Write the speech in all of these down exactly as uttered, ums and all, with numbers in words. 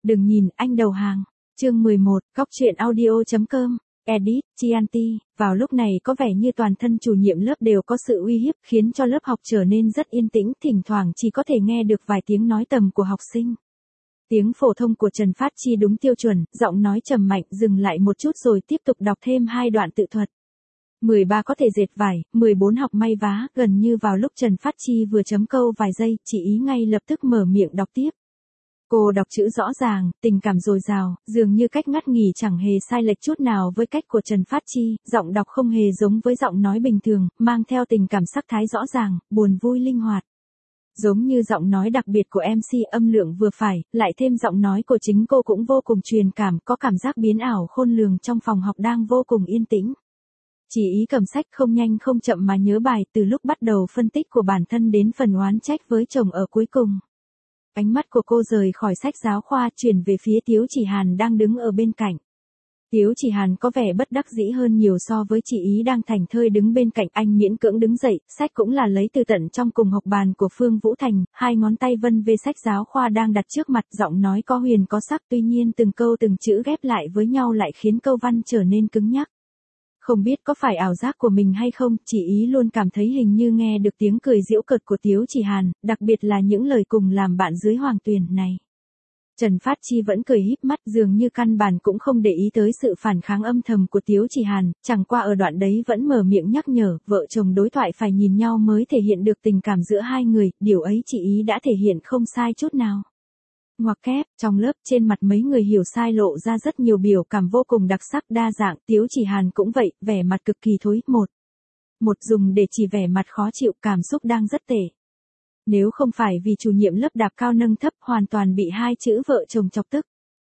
Đừng nhìn, anh đầu hàng. Chương mười một, Góc truyện audio.com. Edit, Chianti, vào lúc này có vẻ như toàn thân chủ nhiệm lớp đều có sự uy hiếp, khiến cho lớp học trở nên rất yên tĩnh, thỉnh thoảng chỉ có thể nghe được vài tiếng nói tầm của học sinh. Tiếng phổ thông của Trần Phát Chi đúng tiêu chuẩn, giọng nói trầm mạnh, dừng lại một chút rồi tiếp tục đọc thêm hai đoạn tự thuật. mười ba có thể dệt vải, mười bốn học may vá, gần như vào lúc Trần Phát Chi vừa chấm câu vài giây, chị ý ngay lập tức mở miệng đọc tiếp. Cô đọc chữ rõ ràng, tình cảm dồi dào, dường như cách ngắt nghỉ chẳng hề sai lệch chút nào với cách của Trần Phát Chi, giọng đọc không hề giống với giọng nói bình thường, mang theo tình cảm sắc thái rõ ràng, buồn vui linh hoạt. Giống như giọng nói đặc biệt của em xê âm lượng vừa phải, lại thêm giọng nói của chính cô cũng vô cùng truyền cảm, có cảm giác biến ảo khôn lường trong phòng học đang vô cùng yên tĩnh. Chị ý cầm sách không nhanh không chậm mà nhớ bài từ lúc bắt đầu phân tích của bản thân đến phần oán trách với chồng ở cuối cùng. Ánh mắt của cô rời khỏi sách giáo khoa chuyển về phía Tiếu Chỉ Hàn đang đứng ở bên cạnh. Tiếu Chỉ Hàn có vẻ bất đắc dĩ hơn nhiều so với chị ý đang thảnh thơi đứng bên cạnh, anh miễn cưỡng đứng dậy, sách cũng là lấy từ tận trong cùng học bàn của Phương Vũ Thành, hai ngón tay vân về sách giáo khoa đang đặt trước mặt, giọng nói có huyền có sắc, tuy nhiên từng câu từng chữ ghép lại với nhau lại khiến câu văn trở nên cứng nhắc. Không biết có phải ảo giác của mình hay không, chị ý luôn cảm thấy hình như nghe được tiếng cười giễu cợt của Tiếu Chỉ Hàn, đặc biệt là những lời cùng làm bạn dưới Hoàng Tuyền này. Trần Phát Chi vẫn cười híp mắt, dường như căn bản cũng không để ý tới sự phản kháng âm thầm của Tiếu Chỉ Hàn, chẳng qua ở đoạn đấy vẫn mở miệng nhắc nhở, vợ chồng đối thoại phải nhìn nhau mới thể hiện được tình cảm giữa hai người, điều ấy chị ý đã thể hiện không sai chút nào. Ngoặc kép, trong lớp trên mặt mấy người hiểu sai lộ ra rất nhiều biểu cảm vô cùng đặc sắc đa dạng, Tiếu Chỉ Hàn cũng vậy, vẻ mặt cực kỳ thối, một. Một dùng để chỉ vẻ mặt khó chịu, cảm xúc đang rất tệ. Nếu không phải vì chủ nhiệm lớp đạp cao nâng thấp, hoàn toàn bị hai chữ vợ chồng chọc tức.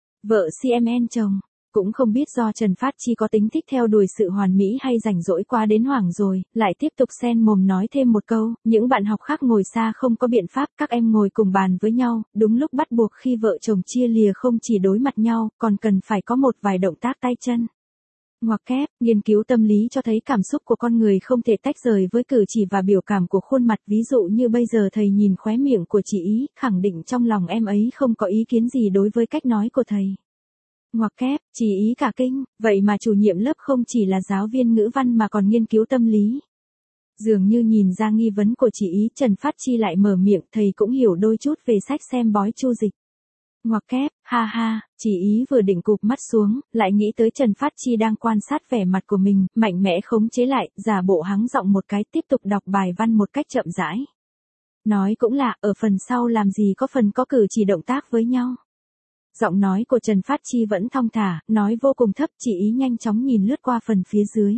Vợ xê em en chồng, cũng không biết do Trần Phát Chi có tính thích theo đuổi sự hoàn mỹ hay rảnh rỗi quá đến hoảng rồi, lại tiếp tục xen mồm nói thêm một câu, những bạn học khác ngồi xa không có biện pháp, các em ngồi cùng bàn với nhau, đúng lúc bắt buộc khi vợ chồng chia lìa không chỉ đối mặt nhau, còn cần phải có một vài động tác tay chân. Ngoặc kép, nghiên cứu tâm lý cho thấy cảm xúc của con người không thể tách rời với cử chỉ và biểu cảm của khuôn mặt, ví dụ như bây giờ thầy nhìn khóe miệng của chị ý, khẳng định trong lòng em ấy không có ý kiến gì đối với cách nói của thầy. Ngoặc kép, chị ý cả kinh, vậy mà chủ nhiệm lớp không chỉ là giáo viên ngữ văn mà còn nghiên cứu tâm lý. Dường như nhìn ra nghi vấn của chị ý, Trần Phát Chi lại mở miệng, thầy cũng hiểu đôi chút về sách xem bói chu dịch. Ngoặc kép, ha ha, chị ý vừa định cụp mắt xuống, lại nghĩ tới Trần Phát Chi đang quan sát vẻ mặt của mình, mạnh mẽ khống chế lại, giả bộ hắng giọng một cái, tiếp tục đọc bài văn một cách chậm rãi. Nói cũng là, ở phần sau làm gì có phần có cử chỉ động tác với nhau. Giọng nói của Trần Phát Chi vẫn thong thả, nói vô cùng thấp, chị ý nhanh chóng nhìn lướt qua phần phía dưới.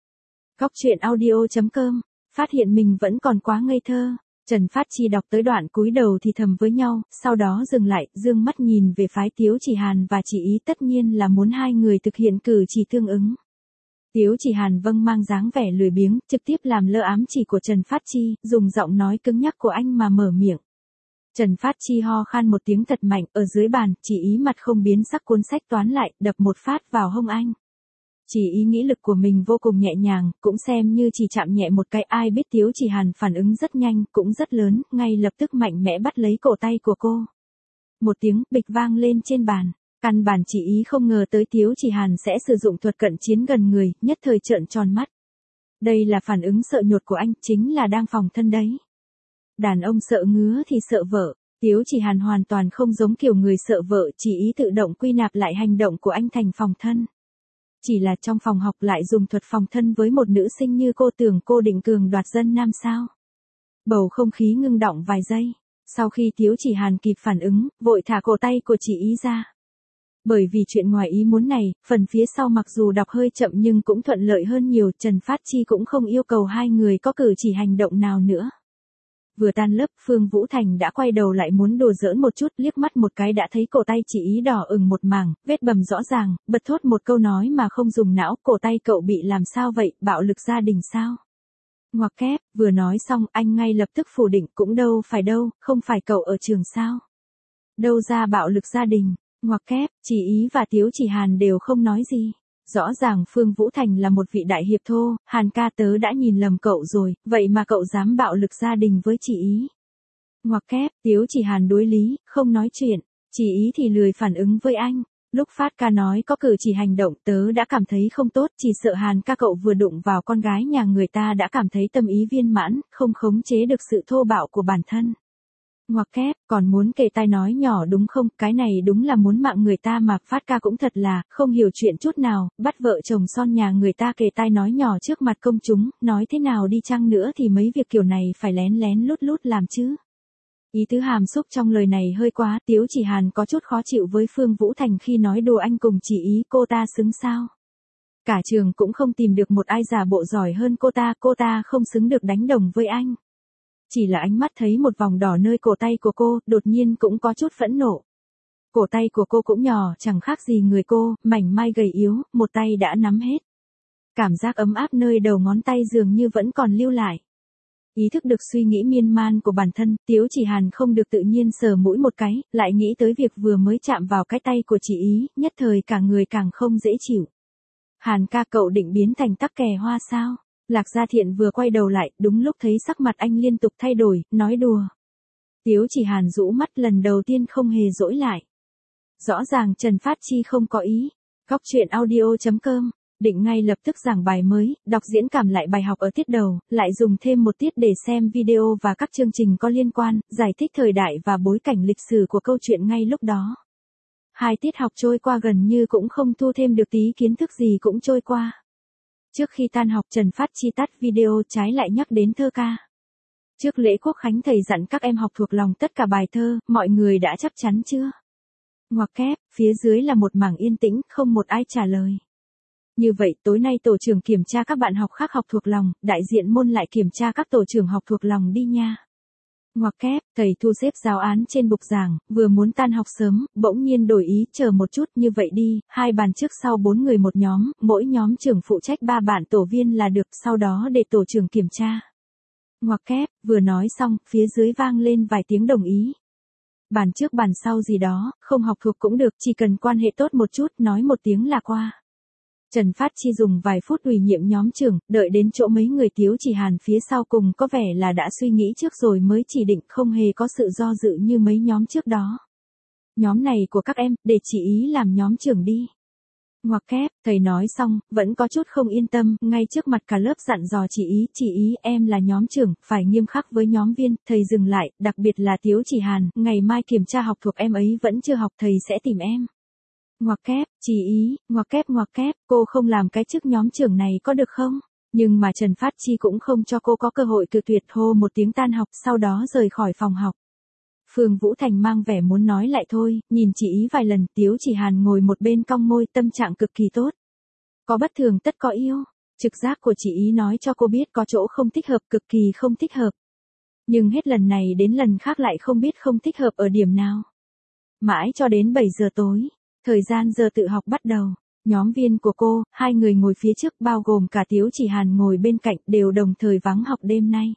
Góc truyện audio.com, phát hiện mình vẫn còn quá ngây thơ. Trần Phát Chi đọc tới đoạn cúi đầu thì thầm với nhau, sau đó dừng lại, dương mắt nhìn về phái Tiếu Chỉ Hàn và chị ý, tất nhiên là muốn hai người thực hiện cử chỉ tương ứng. Tiếu Chỉ Hàn vâng mang dáng vẻ lười biếng, trực tiếp làm lơ ám chỉ của Trần Phát Chi, dùng giọng nói cứng nhắc của anh mà mở miệng. Trần Phát Chi ho khan một tiếng thật mạnh, ở dưới bàn, chị ý mặt không biến sắc cuốn sách toán lại, đập một phát vào hông anh. Chỉ ý nghĩ lực của mình vô cùng nhẹ nhàng, cũng xem như chỉ chạm nhẹ một cái, ai biết Tiếu Chỉ Hàn phản ứng rất nhanh, cũng rất lớn, ngay lập tức mạnh mẽ bắt lấy cổ tay của cô. Một tiếng bịch vang lên trên bàn, căn bản chị ý không ngờ tới Tiếu Chỉ Hàn sẽ sử dụng thuật cận chiến gần người, nhất thời trợn tròn mắt. Đây là phản ứng sợ nhột của anh, chính là đang phòng thân đấy. Đàn ông sợ ngứa thì sợ vợ, Tiếu Chỉ Hàn hoàn toàn không giống kiểu người sợ vợ, chỉ ý tự động quy nạp lại hành động của anh thành phòng thân. Chỉ là trong phòng học lại dùng thuật phòng thân với một nữ sinh như cô, tưởng cô định cường đoạt dân nam sao. Bầu không khí ngưng đọng vài giây, sau khi Tiếu Chỉ Hàn kịp phản ứng, vội thả cổ tay của chị ý ra. Bởi vì chuyện ngoài ý muốn này, phần phía sau mặc dù đọc hơi chậm nhưng cũng thuận lợi hơn nhiều, Trần Phát Chi cũng không yêu cầu hai người có cử chỉ hành động nào nữa. Vừa tan lớp, Phương Vũ Thành đã quay đầu lại muốn đùa giỡn một chút, liếc mắt một cái đã thấy cổ tay chị ý đỏ ửng một mảng, vết bầm rõ ràng, bật thốt một câu nói mà không dùng não, cổ tay cậu bị làm sao vậy, bạo lực gia đình sao? Ngoặc kép, vừa nói xong, anh ngay lập tức phủ định, cũng đâu phải đâu, không phải cậu ở trường sao? Đâu ra bạo lực gia đình, ngoặc kép, chị ý và Tiếu Chỉ Hàn đều không nói gì. Rõ ràng Phương Vũ Thành là một vị đại hiệp thô, Hàn ca tớ đã nhìn lầm cậu rồi, vậy mà cậu dám bạo lực gia đình với chị ý. Ngoặc kép, Tiếu Chỉ Hàn đối lý, không nói chuyện. Chị ý thì lười phản ứng với anh. Lúc Phát ca nói có cử chỉ hành động tớ đã cảm thấy không tốt, chỉ sợ Hàn ca cậu vừa đụng vào con gái nhà người ta đã cảm thấy tâm ý viên mãn, không khống chế được sự thô bạo của bản thân. Ngoặc kép, còn muốn kề tai nói nhỏ đúng không, cái này đúng là muốn mạng người ta mà. Phát ca cũng thật là, không hiểu chuyện chút nào, bắt vợ chồng son nhà người ta kề tai nói nhỏ trước mặt công chúng, nói thế nào đi chăng nữa thì mấy việc kiểu này phải lén lén lút lút làm chứ. Ý tứ hàm xúc trong lời này hơi quá, Tiếu Chỉ Hàn có chút khó chịu với Phương Vũ Thành khi nói đùa anh cùng chị ý, cô ta xứng sao. Cả trường cũng không tìm được một ai giả bộ giỏi hơn cô ta, cô ta không xứng được đánh đồng với anh. Chỉ là ánh mắt thấy một vòng đỏ nơi cổ tay của cô, đột nhiên cũng có chút phẫn nộ. Cổ tay của cô cũng nhỏ, chẳng khác gì người cô, mảnh mai gầy yếu, một tay đã nắm hết. Cảm giác ấm áp nơi đầu ngón tay dường như vẫn còn lưu lại. Ý thức được suy nghĩ miên man của bản thân, Tiếu Chỉ Hàn không được tự nhiên sờ mũi một cái, lại nghĩ tới việc vừa mới chạm vào cái tay của chị ý, nhất thời cả người càng không dễ chịu. Hàn ca cậu định biến thành tắc kè hoa sao? Lạc Gia Thiện vừa quay đầu lại, đúng lúc thấy sắc mặt anh liên tục thay đổi, nói đùa. Tiếu Chỉ Hàn rũ mắt lần đầu tiên không hề dỗi lại. Rõ ràng Trần Phát Chi không có ý. Góc truyện audio chấm com, định ngay lập tức giảng bài mới, đọc diễn cảm lại bài học ở tiết đầu, lại dùng thêm một tiết để xem video và các chương trình có liên quan, giải thích thời đại và bối cảnh lịch sử của câu chuyện ngay lúc đó. Hai tiết học trôi qua gần như cũng không thu thêm được tí kiến thức gì cũng trôi qua. Trước khi tan học Trần Phát Chi tắt video trái lại nhắc đến thơ ca. Trước lễ quốc khánh thầy dặn các em học thuộc lòng tất cả bài thơ, mọi người đã chắc chắn chưa? Ngoặc kép, phía dưới là một mảng yên tĩnh, không một ai trả lời. Như vậy tối nay tổ trưởng kiểm tra các bạn học khác học thuộc lòng, đại diện môn lại kiểm tra các tổ trưởng học thuộc lòng đi nha. Ngoặc kép, thầy thu xếp giáo án trên bục giảng, vừa muốn tan học sớm, bỗng nhiên đổi ý, chờ một chút, như vậy đi, hai bàn trước sau bốn người một nhóm, mỗi nhóm trưởng phụ trách ba bạn tổ viên là được, sau đó để tổ trưởng kiểm tra. Ngoặc kép, vừa nói xong, phía dưới vang lên vài tiếng đồng ý. Bàn trước bàn sau gì đó, không học thuộc cũng được, chỉ cần quan hệ tốt một chút, nói một tiếng là qua. Trần Phát Chi dùng vài phút ủy nhiệm nhóm trưởng, đợi đến chỗ mấy người Tiếu Chỉ Hàn phía sau cùng có vẻ là đã suy nghĩ trước rồi mới chỉ định, không hề có sự do dự như mấy nhóm trước đó. Nhóm này của các em, để chị ý làm nhóm trưởng đi. Ngoặc kép, thầy nói xong, vẫn có chút không yên tâm, ngay trước mặt cả lớp dặn dò chị ý, chị ý em là nhóm trưởng, phải nghiêm khắc với nhóm viên, thầy dừng lại, đặc biệt là Tiếu Chỉ Hàn, ngày mai kiểm tra học thuộc em ấy vẫn chưa học, thầy sẽ tìm em. Ngoặc kép, chị ý, ngoặc kép ngoặc kép, cô không làm cái chức nhóm trưởng này có được không? Nhưng mà Trần Phát Chi cũng không cho cô có cơ hội cự tuyệt, hô một tiếng tan học, sau đó rời khỏi phòng học. Phương Vũ Thành mang vẻ muốn nói lại thôi, nhìn chị ý vài lần, Tiếu Chỉ Hàn ngồi một bên cong môi, tâm trạng cực kỳ tốt. Có bất thường tất có yêu, trực giác của chị ý nói cho cô biết có chỗ không thích hợp, cực kỳ không thích hợp. Nhưng hết lần này đến lần khác lại không biết không thích hợp ở điểm nào. Mãi cho đến bảy giờ tối. Thời gian giờ tự học bắt đầu, nhóm viên của cô, hai người ngồi phía trước bao gồm cả Tiếu Chỉ Hàn ngồi bên cạnh đều đồng thời vắng học đêm nay.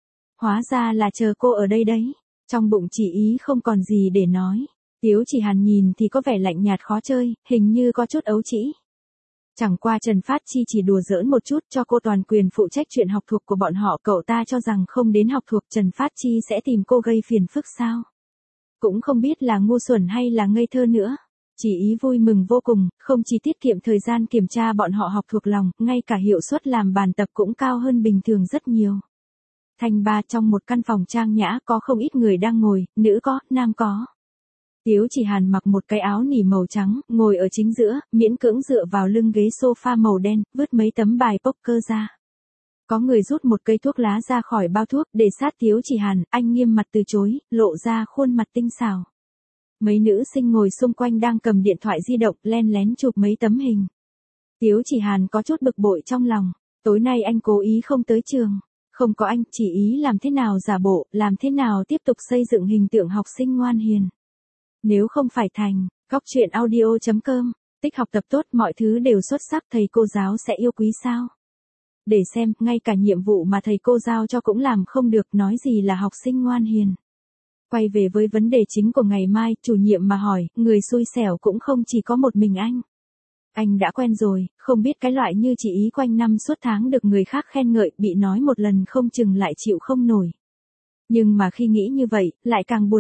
Hóa ra là chờ cô ở đây đấy, trong bụng chị ý không còn gì để nói. Tiếu Chỉ Hàn nhìn thì có vẻ lạnh nhạt khó chơi, hình như có chút ấu trĩ. Chẳng qua Trần Phát Chi chỉ đùa giỡn một chút cho cô toàn quyền phụ trách chuyện học thuộc của bọn họ, cậu ta cho rằng không đến học thuộc Trần Phát Chi sẽ tìm cô gây phiền phức sao. Cũng không biết là ngu xuẩn hay là ngây thơ nữa. Chị ý vui mừng vô cùng, không chỉ tiết kiệm thời gian kiểm tra bọn họ học thuộc lòng, ngay cả hiệu suất làm bài tập cũng cao hơn bình thường rất nhiều. Thành ba trong một căn phòng trang nhã có không ít người đang ngồi, nữ có, nam có. Tiếu Chỉ Hàn mặc một cái áo nỉ màu trắng, ngồi ở chính giữa, miễn cưỡng dựa vào lưng ghế sofa màu đen, vứt mấy tấm bài poker ra. Có người rút một cây thuốc lá ra khỏi bao thuốc, để sát Tiếu Chỉ Hàn, anh nghiêm mặt từ chối, lộ ra khuôn mặt tinh xảo. Mấy nữ sinh ngồi xung quanh đang cầm điện thoại di động, len lén chụp mấy tấm hình. Tiếu Chỉ Hàn có chút bực bội trong lòng, tối nay anh cố ý không tới trường. Không có anh, chỉ ý làm thế nào giả bộ, làm thế nào tiếp tục xây dựng hình tượng học sinh ngoan hiền. Nếu không phải thành, góc truyện audio chấm com, tích học tập tốt, mọi thứ đều xuất sắc, thầy cô giáo sẽ yêu quý sao? Để xem, ngay cả nhiệm vụ mà thầy cô giao cho cũng làm không được, nói gì là học sinh ngoan hiền. Quay về với vấn đề chính của ngày mai, chủ nhiệm mà hỏi, người xui xẻo cũng không chỉ có một mình anh. Anh đã quen rồi, không biết cái loại như chị ý quanh năm suốt tháng được người khác khen ngợi, bị nói một lần không chừng lại chịu không nổi. Nhưng mà khi nghĩ như vậy, lại càng buồn bực.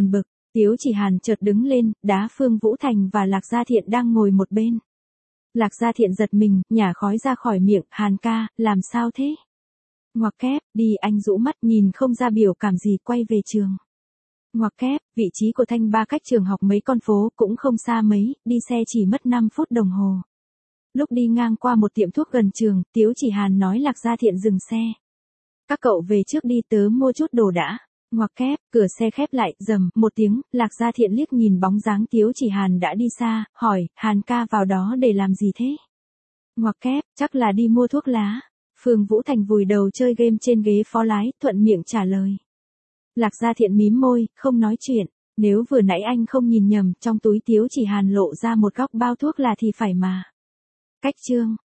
Tiếu Chỉ Hàn chợt đứng lên, đá Phương Vũ Thành và Lạc Gia Thiện đang ngồi một bên. Lạc Gia Thiện giật mình, nhả khói ra khỏi miệng, Hàn ca, làm sao thế? Ngoặc kép, đi anh rũ mắt nhìn không ra biểu cảm gì quay về trường. Ngoặc kép, vị trí của Thanh Ba cách trường học mấy con phố cũng không xa mấy, đi xe chỉ mất năm phút đồng hồ. Lúc đi ngang qua một tiệm thuốc gần trường, Tiếu Chỉ Hàn nói Lạc Gia Thiện dừng xe. Các cậu về trước đi tớ mua chút đồ đã. Ngoặc kép, cửa xe khép lại, rầm, một tiếng, Lạc Gia Thiện liếc nhìn bóng dáng Tiếu Chỉ Hàn đã đi xa, hỏi, Hàn ca vào đó để làm gì thế? Ngoặc kép, chắc là đi mua thuốc lá. Phương Vũ Thành vùi đầu chơi game trên ghế phó lái, thuận miệng trả lời. Lạc Gia Thiện mím môi, không nói chuyện, nếu vừa nãy anh không nhìn nhầm, trong túi Tiếu Chỉ Hàn lộ ra một góc bao thuốc là thì phải mà. Cách chương